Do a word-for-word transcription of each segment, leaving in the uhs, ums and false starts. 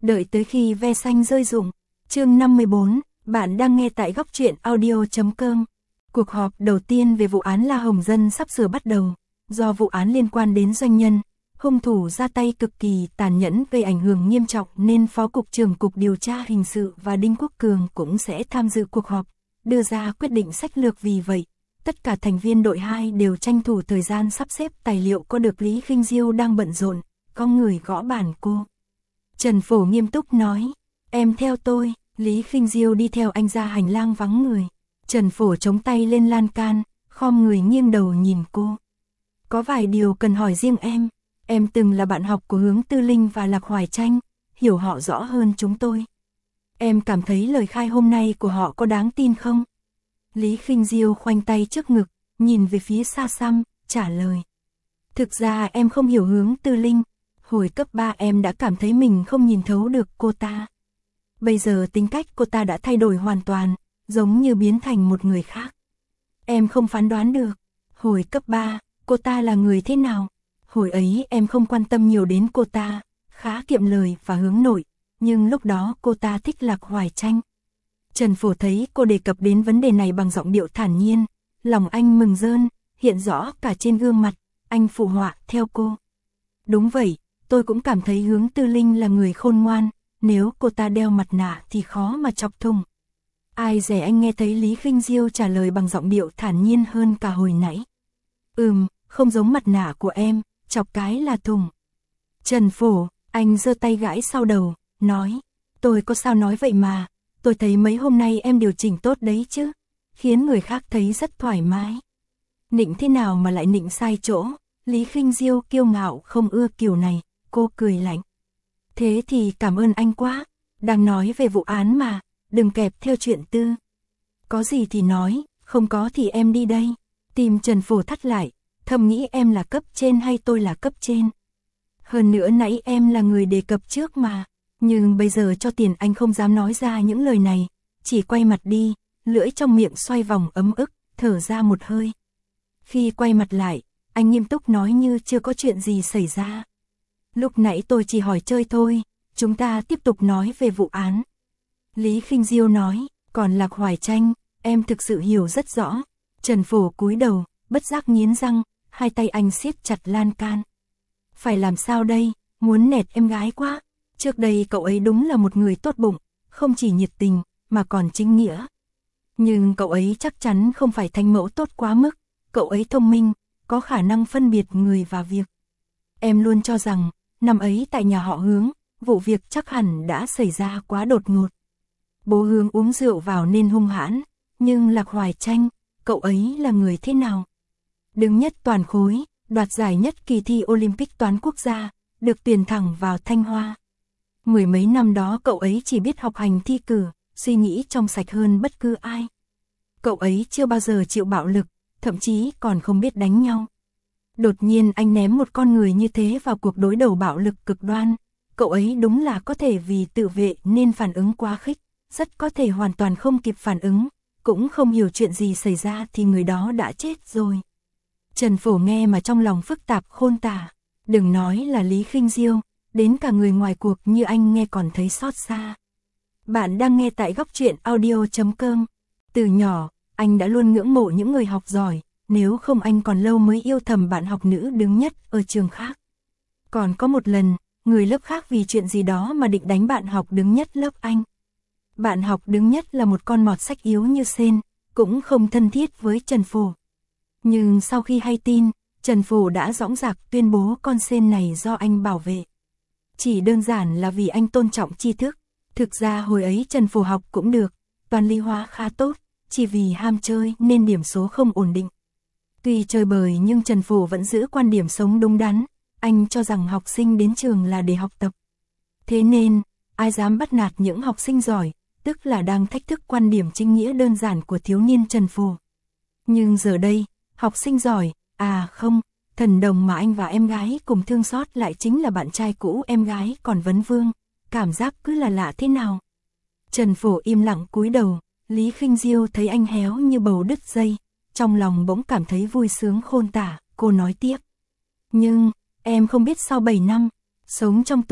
Đợi tới khi ve xanh rơi rụng. Chương năm mươi bốn, bạn đang nghe tại góc truyện audio chấm com. Cuộc họp đầu tiên về vụ án La Hồng Dân sắp sửa bắt đầu. Do vụ án liên quan đến doanh nhân, hung thủ ra tay cực kỳ tàn nhẫn gây ảnh hưởng nghiêm trọng nên Phó Cục trưởng Cục Điều tra Hình sự và Đinh Quốc Cường cũng sẽ tham dự cuộc họp, đưa ra quyết định sách lược. Vì vậy, tất cả thành viên đội hai đều tranh thủ thời gian sắp xếp tài liệu. Có được Lý Khinh Diêu đang bận rộn, có người gõ bàn cô. Trần Phổ nghiêm túc nói, em theo tôi. Lý Khinh Diêu đi theo anh ra hành lang vắng người. Trần Phổ chống tay lên lan can, khom người nghiêng đầu nhìn cô. Có vài điều cần hỏi riêng em. Em từng là bạn học của Hướng Tư Linh và Lạc Hoài Tranh, hiểu họ rõ hơn chúng tôi. Em cảm thấy lời khai hôm nay của họ có đáng tin không? Lý Khinh Diêu khoanh tay trước ngực, nhìn về phía xa xăm, trả lời. Thực ra em không hiểu Hướng Tư Linh. Hồi cấp ba em đã cảm thấy mình không nhìn thấu được cô ta. Bây giờ tính cách cô ta đã thay đổi hoàn toàn, giống như biến thành một người khác. Em không phán đoán được. Hồi cấp ba, cô ta là người thế nào? Hồi ấy em không quan tâm nhiều đến cô ta, khá kiệm lời và hướng nội, nhưng lúc đó cô ta thích Lạc Hoài Tranh. Trần Phổ thấy cô đề cập đến vấn đề này bằng giọng điệu thản nhiên, lòng anh mừng rơn, hiện rõ cả trên gương mặt, anh phụ họa theo cô. Đúng vậy, tôi cũng cảm thấy Hướng Tư Linh là người khôn ngoan, nếu cô ta đeo mặt nạ thì khó mà chọc thùng. Ai dè anh nghe thấy Lý Khinh Diêu trả lời bằng giọng điệu thản nhiên hơn cả hồi nãy. Ừm, không giống mặt nạ của em, chọc cái là thùng. Trần Phổ, anh giơ tay gãi sau đầu, nói, tôi có sao nói vậy mà, tôi thấy mấy hôm nay em điều chỉnh tốt đấy chứ, khiến người khác thấy rất thoải mái. Nịnh thế nào mà lại nịnh sai chỗ? Lý Khinh Diêu kiêu ngạo không ưa kiểu này, cô cười lạnh. Thế thì cảm ơn anh quá, đang nói về vụ án mà, đừng kẹp theo chuyện tư. Có gì thì nói, không có thì em đi đây. Tìm Trần Phổ thắt lại, thầm nghĩ em là cấp trên hay tôi là cấp trên. Hơn nữa nãy em là người đề cập trước mà, nhưng bây giờ cho tiền anh không dám nói ra những lời này, chỉ quay mặt đi, lưỡi trong miệng xoay vòng ấm ức, thở ra một hơi. Khi quay mặt lại, anh nghiêm túc nói như chưa có chuyện gì xảy ra. Lúc nãy tôi chỉ hỏi chơi thôi, chúng ta tiếp tục nói về vụ án. Lý Khinh Diêu nói, còn Lạc Hoài Tranh, em thực sự hiểu rất rõ. Trần Phổ cúi đầu, bất giác nghiến răng, hai tay anh siết chặt lan can. Phải làm sao đây, muốn nẹt em gái quá. Trước đây cậu ấy đúng là một người tốt bụng, không chỉ nhiệt tình, mà còn chính nghĩa. Nhưng cậu ấy chắc chắn không phải thánh mẫu tốt quá mức, cậu ấy thông minh, có khả năng phân biệt người và việc. Em luôn cho rằng, năm ấy tại nhà họ Hướng, vụ việc chắc hẳn đã xảy ra quá đột ngột. Bố Hướng uống rượu vào nên hung hãn, nhưng Lạc Hoài Tranh, cậu ấy là người thế nào? Đứng nhất toàn khối, đoạt giải nhất kỳ thi Olympic toán quốc gia, được tuyển thẳng vào Thanh Hoa. Mười mấy năm đó cậu ấy chỉ biết học hành thi cử, suy nghĩ trong sạch hơn bất cứ ai. Cậu ấy chưa bao giờ chịu bạo lực, thậm chí còn không biết đánh nhau. Đột nhiên anh ném một con người như thế vào cuộc đối đầu bạo lực cực đoan. Cậu ấy đúng là có thể vì tự vệ nên phản ứng quá khích, rất có thể hoàn toàn không kịp phản ứng, cũng không hiểu chuyện gì xảy ra thì người đó đã chết rồi. Trần Phổ nghe mà trong lòng phức tạp khôn tả, đừng nói là Lý Khinh Diêu, đến cả người ngoài cuộc như anh nghe còn thấy xót xa. Bạn đang nghe tại góc truyện audio chấm com. Từ nhỏ, anh đã luôn ngưỡng mộ những người học giỏi, nếu không anh còn lâu mới yêu thầm bạn học nữ đứng nhất ở trường khác. Còn có một lần, người lớp khác vì chuyện gì đó mà định đánh bạn học đứng nhất lớp anh. Bạn học đứng nhất là một con mọt sách yếu như sên, cũng không thân thiết với Trần Phổ. Nhưng sau khi hay tin, Trần Phổ đã dõng dạc tuyên bố con sên này do anh bảo vệ. Chỉ đơn giản là vì anh tôn trọng tri thức. Thực ra hồi ấy Trần Phổ học cũng được, toán lý hóa khá tốt, chỉ vì ham chơi nên điểm số không ổn định. Tuy chơi bời nhưng Trần Phổ vẫn giữ quan điểm sống đúng đắn, anh cho rằng học sinh đến trường là để học tập. Thế nên, ai dám bắt nạt những học sinh giỏi, tức là đang thách thức quan điểm chính nghĩa đơn giản của thiếu niên Trần Phổ. Nhưng giờ đây, học sinh giỏi, à không, thần đồng mà anh và em gái cùng thương xót lại chính là bạn trai cũ em gái còn vấn vương, cảm giác cứ là lạ thế nào. Trần Phổ im lặng cúi đầu, Lý Khinh Diêu thấy anh héo như bầu đứt dây, trong lòng bỗng cảm thấy vui sướng khôn tả, cô nói tiếp. Nhưng, em không biết sau bảy năm, sống trong tù,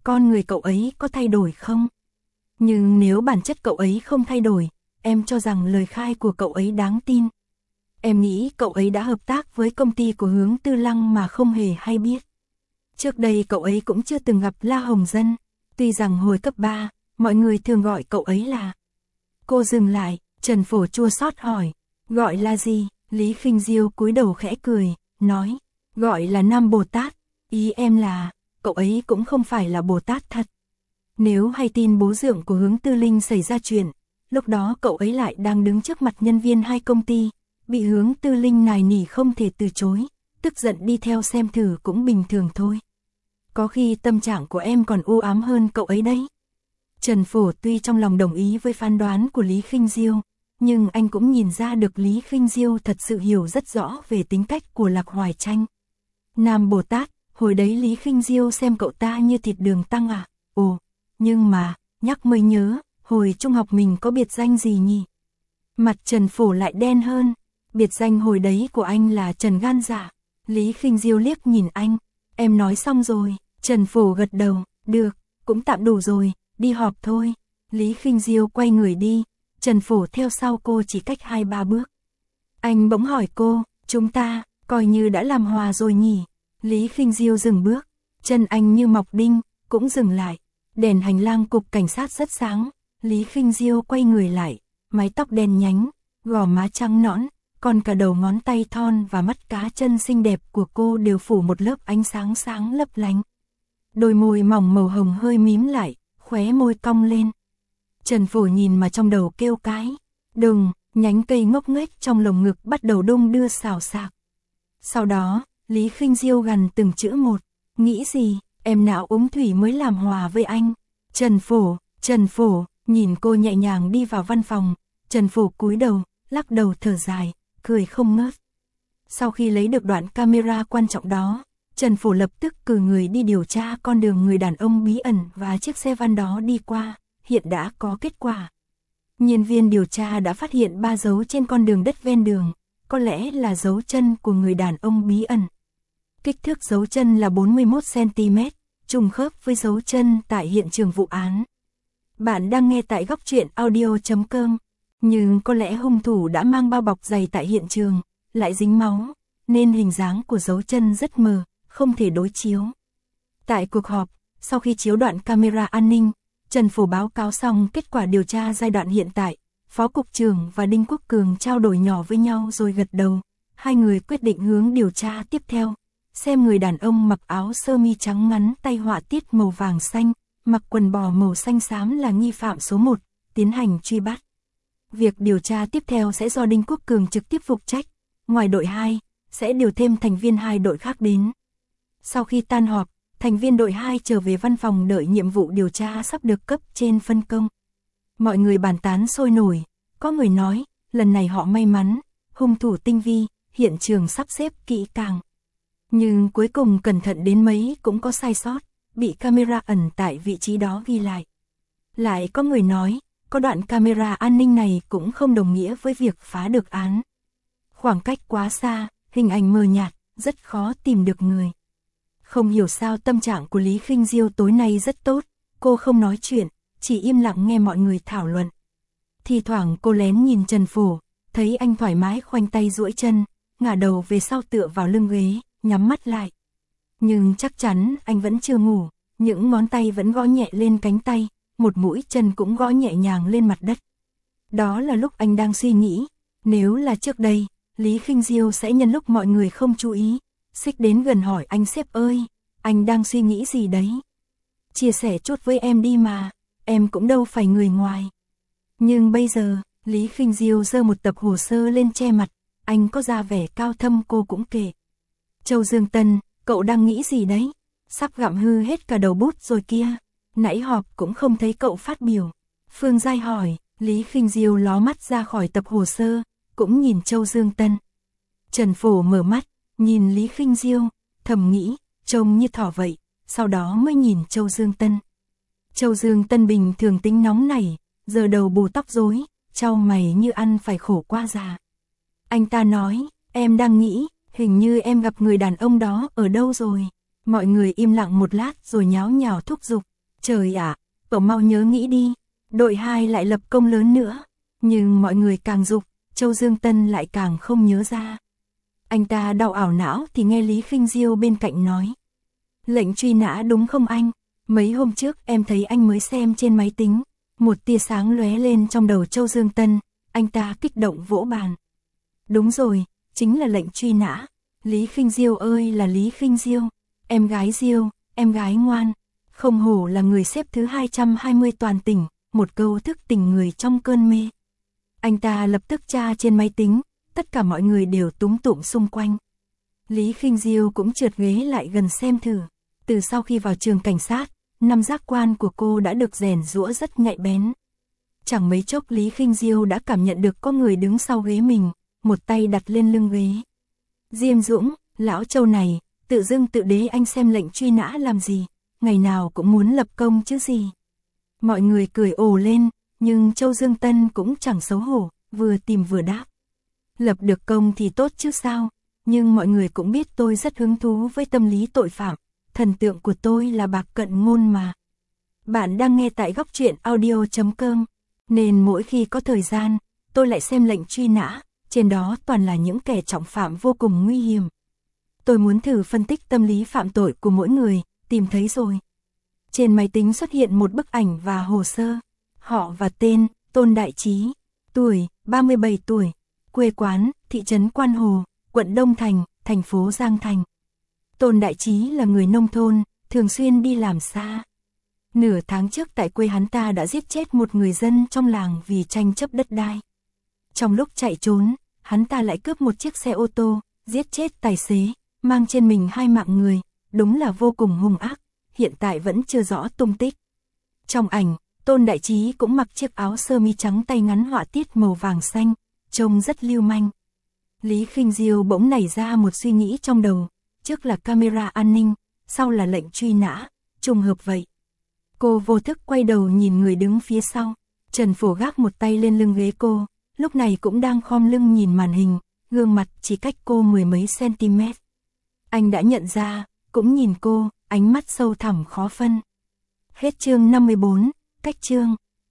con người cậu ấy có thay đổi không? Nhưng nếu bản chất cậu ấy không thay đổi, em cho rằng lời khai của cậu ấy đáng tin. Em nghĩ cậu ấy đã hợp tác với công ty của Hướng Tư Lăng mà không hề hay biết. Trước đây cậu ấy cũng chưa từng gặp La Hồng Dân, tuy rằng hồi cấp ba, mọi người thường gọi cậu ấy là. Cô dừng lại, Trần Phổ chua xót hỏi, gọi là gì? Lý Khinh Diêu cúi đầu khẽ cười, nói, gọi là Nam Bồ Tát, ý em là, cậu ấy cũng không phải là Bồ Tát thật. Nếu hay tin bố dượng của Hướng Tư Linh xảy ra chuyện, lúc đó cậu ấy lại đang đứng trước mặt nhân viên hai công ty, bị Hướng Tư Linh nài nỉ không thể từ chối, tức giận đi theo xem thử cũng bình thường thôi. Có khi tâm trạng của em còn u ám hơn cậu ấy đấy. Trần Phổ tuy trong lòng đồng ý với phán đoán của Lý Khinh Diêu, nhưng anh cũng nhìn ra được Lý Khinh Diêu thật sự hiểu rất rõ về tính cách của Lạc Hoài Tranh. Nam Bồ Tát, hồi đấy Lý Khinh Diêu xem cậu ta như thịt đường tăng à? Ồ, nhưng mà, nhắc mới nhớ, hồi trung học mình có biệt danh gì nhỉ? Mặt Trần Phổ lại đen hơn, biệt danh hồi đấy của anh là Trần Gan Dạ. Lý Khinh Diêu liếc nhìn anh, em nói xong rồi, Trần Phổ gật đầu, được, cũng tạm đủ rồi, đi họp thôi. Lý Khinh Diêu quay người đi, Trần Phổ theo sau cô chỉ cách hai ba bước. Anh bỗng hỏi cô, chúng ta, coi như đã làm hòa rồi nhỉ? Lý Khinh Diêu dừng bước, chân anh như mọc đinh, cũng dừng lại. Đèn hành lang cục cảnh sát rất sáng, Lý Khinh Diêu quay người lại, mái tóc đen nhánh, gò má trắng nõn, còn cả đầu ngón tay thon và mắt cá chân xinh đẹp của cô đều phủ một lớp ánh sáng sáng lấp lánh. Đôi môi mỏng màu hồng hơi mím lại, khóe môi cong lên. Trần Phổ nhìn mà trong đầu kêu cái, đừng, nhánh cây ngốc nghếch trong lồng ngực bắt đầu đung đưa xào xạc. Sau đó, Lý Khinh Diêu gằn từng chữ một, nghĩ gì, em não uống thủy mới làm hòa với anh. Trần Phổ, Trần Phổ, nhìn cô nhẹ nhàng đi vào văn phòng, Trần Phổ cúi đầu, lắc đầu thở dài, cười không ngớt. Sau khi lấy được đoạn camera quan trọng đó, Trần Phổ lập tức cử người đi điều tra con đường người đàn ông bí ẩn và chiếc xe van đó đi qua, hiện đã có kết quả. Nhân viên điều tra đã phát hiện ba dấu trên con đường đất ven đường, có lẽ là dấu chân của người đàn ông bí ẩn. Kích thước dấu chân là bốn mươi mốt xăng ti mét, trùng khớp với dấu chân tại hiện trường vụ án. Bạn đang nghe tại góc truyện audio chấm com, nhưng có lẽ hung thủ đã mang bao bọc dày tại hiện trường, lại dính máu, nên hình dáng của dấu chân rất mờ, không thể đối chiếu. Tại cuộc họp, sau khi chiếu đoạn camera an ninh, Trần Phổ báo cáo xong kết quả điều tra giai đoạn hiện tại, Phó Cục trưởng và Đinh Quốc Cường trao đổi nhỏ với nhau rồi gật đầu. Hai người quyết định hướng điều tra tiếp theo, xem người đàn ông mặc áo sơ mi trắng ngắn tay họa tiết màu vàng xanh, mặc quần bò màu xanh xám là nghi phạm số một, tiến hành truy bắt. Việc điều tra tiếp theo sẽ do Đinh Quốc Cường trực tiếp phụ trách, ngoài đội hai, sẽ điều thêm thành viên hai đội khác đến. Sau khi tan họp, thành viên đội hai trở về văn phòng đợi nhiệm vụ điều tra sắp được cấp trên phân công. Mọi người bàn tán sôi nổi, có người nói, lần này họ may mắn, hung thủ tinh vi, hiện trường sắp xếp kỹ càng. Nhưng cuối cùng cẩn thận đến mấy cũng có sai sót, bị camera ẩn tại vị trí đó ghi lại. Lại có người nói, có đoạn camera an ninh này cũng không đồng nghĩa với việc phá được án. Khoảng cách quá xa, hình ảnh mờ nhạt, rất khó tìm được người. Không hiểu sao tâm trạng của Lý Khinh Diêu tối nay rất tốt, cô không nói chuyện, chỉ im lặng nghe mọi người thảo luận. Thì thoảng cô lén nhìn Trần Phổ, thấy anh thoải mái khoanh tay duỗi chân, ngả đầu về sau tựa vào lưng ghế, nhắm mắt lại. Nhưng chắc chắn anh vẫn chưa ngủ, những ngón tay vẫn gõ nhẹ lên cánh tay, một mũi chân cũng gõ nhẹ nhàng lên mặt đất. Đó là lúc anh đang suy nghĩ, nếu là trước đây, Lý Khinh Diêu sẽ nhân lúc mọi người không chú ý, xích đến gần hỏi anh sếp ơi, anh đang suy nghĩ gì đấy? Chia sẻ chút với em đi mà, em cũng đâu phải người ngoài. Nhưng bây giờ, Lý Khinh Diêu giơ một tập hồ sơ lên che mặt, anh có ra vẻ cao thâm cô cũng kể. Châu Dương Tân, cậu đang nghĩ gì đấy? Sắp gặm hư hết cả đầu bút rồi kia. Nãy họp cũng không thấy cậu phát biểu. Phương Giai hỏi, Lý Khinh Diêu ló mắt ra khỏi tập hồ sơ, cũng nhìn Châu Dương Tân. Trần Phổ mở mắt, nhìn Lý Khinh Diêu, thầm nghĩ, trông như thỏ vậy, sau đó mới nhìn Châu Dương Tân. Châu Dương Tân bình thường tính nóng nảy, giờ đầu bù tóc rối, chau mày như ăn phải khổ qua già. Anh ta nói, em đang nghĩ, hình như em gặp người đàn ông đó ở đâu rồi. Mọi người im lặng một lát rồi nháo nhào thúc giục, Trời ạ, cậu mau nhớ nghĩ đi, đội hai lại lập công lớn nữa. Nhưng mọi người càng giục, Châu Dương Tân lại càng không nhớ ra. Anh ta đau ảo não thì nghe Lý Khinh Diêu bên cạnh nói. Lệnh truy nã đúng không anh? Mấy hôm trước em thấy anh mới xem trên máy tính. Một tia sáng lóe lên trong đầu Châu Dương Tân, anh ta kích động vỗ bàn. Đúng rồi, chính là lệnh truy nã. Lý Khinh Diêu ơi là Lý Khinh Diêu, em gái Diêu, em gái ngoan. Không hổ là người xếp thứ hai trăm hai mươi toàn tỉnh, một câu thức tỉnh người trong cơn mê. Anh ta lập tức tra trên máy tính, tất cả mọi người đều túm tụm xung quanh. Lý Khinh Diêu cũng trượt ghế lại gần xem thử. Từ sau khi vào trường cảnh sát, năm giác quan của cô đã được rèn giũa rất nhạy bén. Chẳng mấy chốc Lý Khinh Diêu đã cảm nhận được có người đứng sau ghế mình, một tay đặt lên lưng ghế. Diêm Dũng, lão Châu này, tự dưng tự đế anh xem lệnh truy nã làm gì, ngày nào cũng muốn lập công chứ gì. Mọi người cười ồ lên, nhưng Châu Dương Tân cũng chẳng xấu hổ, vừa tìm vừa đáp. Lập được công thì tốt chứ sao, nhưng mọi người cũng biết tôi rất hứng thú với tâm lý tội phạm, thần tượng của tôi là Bạc Cận Ngôn mà. Bạn đang nghe tại góc truyện audio chấm com, nên mỗi khi có thời gian, tôi lại xem lệnh truy nã, trên đó toàn là những kẻ trọng phạm vô cùng nguy hiểm. Tôi muốn thử phân tích tâm lý phạm tội của mỗi người, tìm thấy rồi. Trên máy tính xuất hiện một bức ảnh và hồ sơ, họ và tên, Tôn Đại Trí, tuổi, ba mươi bảy tuổi, quê quán, thị trấn Quan Hồ, quận Đông Thành, thành phố Giang Thành. Tôn Đại Trí là người nông thôn, thường xuyên đi làm xa. Nửa tháng trước tại quê hắn ta đã giết chết một người dân trong làng vì tranh chấp đất đai. Trong lúc chạy trốn, hắn ta lại cướp một chiếc xe ô tô, giết chết tài xế, mang trên mình hai mạng người, đúng là vô cùng hung ác, hiện tại vẫn chưa rõ tung tích. Trong ảnh, Tôn Đại Trí cũng mặc chiếc áo sơ mi trắng tay ngắn họa tiết màu vàng xanh, trông rất lưu manh. Lý Khinh Diêu bỗng nảy ra một suy nghĩ trong đầu, trước là camera an ninh, sau là lệnh truy nã, trùng hợp vậy. Cô vô thức quay đầu nhìn người đứng phía sau, Trần Phổ gác một tay lên lưng ghế cô, lúc này cũng đang khom lưng nhìn màn hình, gương mặt chỉ cách cô mười mấy cm. Anh đã nhận ra, cũng nhìn cô, ánh mắt sâu thẳm khó phân. Hết chương năm mươi bốn, cách chương.